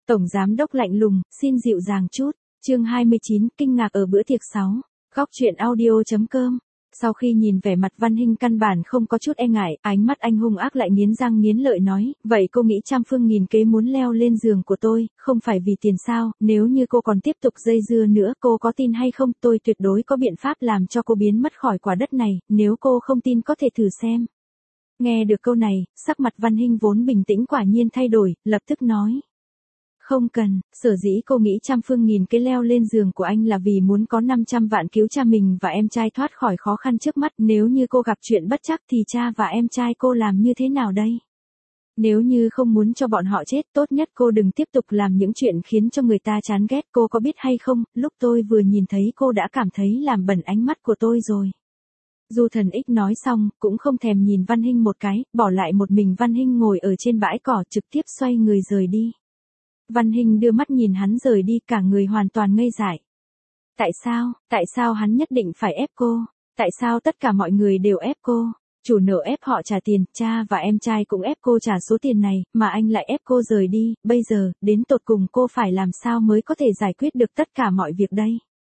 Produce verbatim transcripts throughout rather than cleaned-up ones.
Tổng giám đốc lạnh lùng, xin dịu dàng chút. Chương hai mươi chín, kinh ngạc ở bữa tiệc sáu. Góc truyện audio chấm com. Sau khi nhìn vẻ mặt Văn Hinh căn bản không có chút e ngại, ánh mắt anh hung ác lại nghiến răng nghiến lợi nói, vậy cô nghĩ trăm phương nghìn kế muốn leo lên giường của tôi, không phải vì tiền sao, nếu như cô còn tiếp tục dây dưa nữa, cô có tin hay không, tôi tuyệt đối có biện pháp làm cho cô biến mất khỏi quả đất này, nếu cô không tin có thể thử xem. Nghe được câu này, sắc mặt Văn Hinh vốn bình tĩnh quả nhiên thay đổi, lập tức nói. Không cần, sở dĩ cô nghĩ trăm phương nghìn kế leo lên giường của anh là vì muốn có năm trăm vạn cứu cha mình và em trai thoát khỏi khó khăn trước mắt. Nếu như cô gặp chuyện bất trắc thì cha và em trai cô làm như thế nào đây? Nếu như không muốn cho bọn họ chết, tốt nhất cô đừng tiếp tục làm những chuyện khiến cho người ta chán ghét. Cô có biết hay không, lúc tôi vừa nhìn thấy cô đã cảm thấy làm bẩn ánh mắt của tôi rồi. Du Thần Ích nói xong, cũng không thèm nhìn Văn Hinh một cái, bỏ lại một mình Văn Hinh ngồi ở trên bãi cỏ trực tiếp xoay người rời đi. Văn Hinh đưa mắt nhìn hắn rời đi, cả người hoàn toàn ngây dại. Tại sao, tại sao hắn nhất định phải ép cô? Tại sao tất cả mọi người đều ép cô? Chủ nợ ép họ trả tiền, cha và em trai cũng ép cô trả số tiền này, mà anh lại ép cô rời đi, bây giờ, đến tột cùng cô phải làm sao mới có thể giải quyết được tất cả mọi việc đây?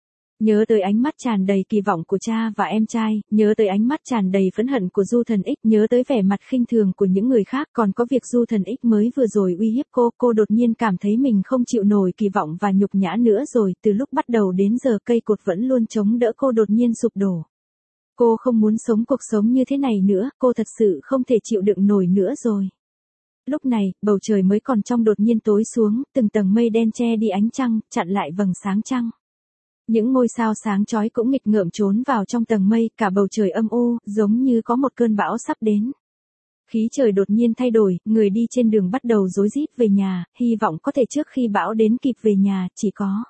Nhớ tới ánh mắt tràn đầy kỳ vọng của cha và em trai, nhớ tới ánh mắt tràn đầy phẫn hận của Du Thần Ích, nhớ tới vẻ mặt khinh thường của những người khác, còn có việc Du Thần Ích mới vừa rồi uy hiếp cô, cô đột nhiên cảm thấy mình không chịu nổi kỳ vọng và nhục nhã nữa rồi, từ lúc bắt đầu đến giờ cây cột vẫn luôn chống đỡ cô đột nhiên sụp đổ. Cô không muốn sống cuộc sống như thế này nữa, cô thật sự không thể chịu đựng nổi nữa rồi. Lúc này, bầu trời mới còn trong đột nhiên tối xuống, từng tầng mây đen che đi ánh trăng, chặn lại vầng sáng trăng. Những ngôi sao sáng chói cũng nghịch ngợm trốn vào trong tầng mây, cả bầu trời âm u, giống như có một cơn bão sắp đến. Khí trời đột nhiên thay đổi, người đi trên đường bắt đầu rối rít về nhà, hy vọng có thể trước khi bão đến kịp về nhà, chỉ có.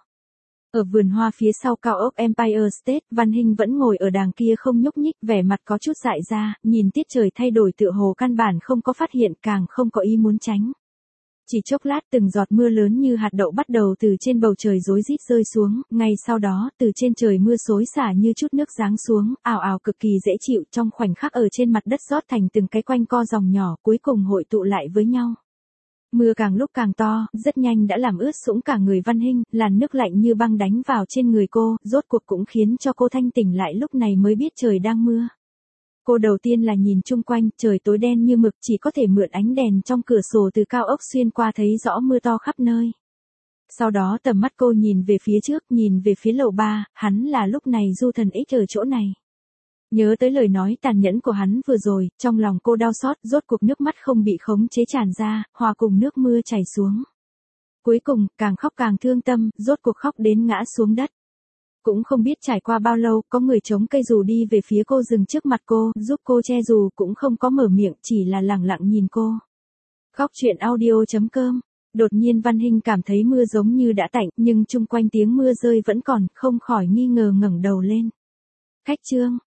Ở vườn hoa phía sau cao ốc Empire State, Văn Hinh vẫn ngồi ở đàng kia không nhúc nhích, vẻ mặt có chút dại ra, nhìn tiết trời thay đổi tựa hồ căn bản không có phát hiện, càng không có ý muốn tránh. Chỉ chốc lát từng giọt mưa lớn như hạt đậu bắt đầu từ trên bầu trời rối rít rơi xuống, ngay sau đó từ trên trời mưa xối xả như chút nước giáng xuống, ào ào cực kỳ dễ chịu, trong khoảnh khắc ở trên mặt đất rót thành từng cái quanh co dòng nhỏ, cuối cùng hội tụ lại với nhau. Mưa càng lúc càng to, rất nhanh đã làm ướt sũng cả người Văn Hinh, làn nước lạnh như băng đánh vào trên người cô, rốt cuộc cũng khiến cho cô thanh tỉnh lại, lúc này mới biết trời đang mưa. Cô đầu tiên là nhìn chung quanh, trời tối đen như mực, chỉ có thể mượn ánh đèn trong cửa sổ từ cao ốc xuyên qua thấy rõ mưa to khắp nơi. Sau đó tầm mắt cô nhìn về phía trước, nhìn về phía lầu ba, hắn là lúc này Du Thần Ích ở chỗ này. Nhớ tới lời nói tàn nhẫn của hắn vừa rồi, trong lòng cô đau xót, rốt cuộc nước mắt không bị khống chế tràn ra, hòa cùng nước mưa chảy xuống. Cuối cùng, càng khóc càng thương tâm, rốt cuộc khóc đến ngã xuống đất. Cũng không biết trải qua bao lâu, có người chống cây dù đi về phía cô dừng trước mặt cô, giúp cô che dù, cũng không có mở miệng, chỉ là lẳng lặng nhìn cô. Góc truyện audio chấm com. Đột nhiên Văn Hinh cảm thấy mưa giống như đã tạnh, nhưng chung quanh tiếng mưa rơi vẫn còn, không khỏi nghi ngờ ngẩng đầu lên. Khách trương,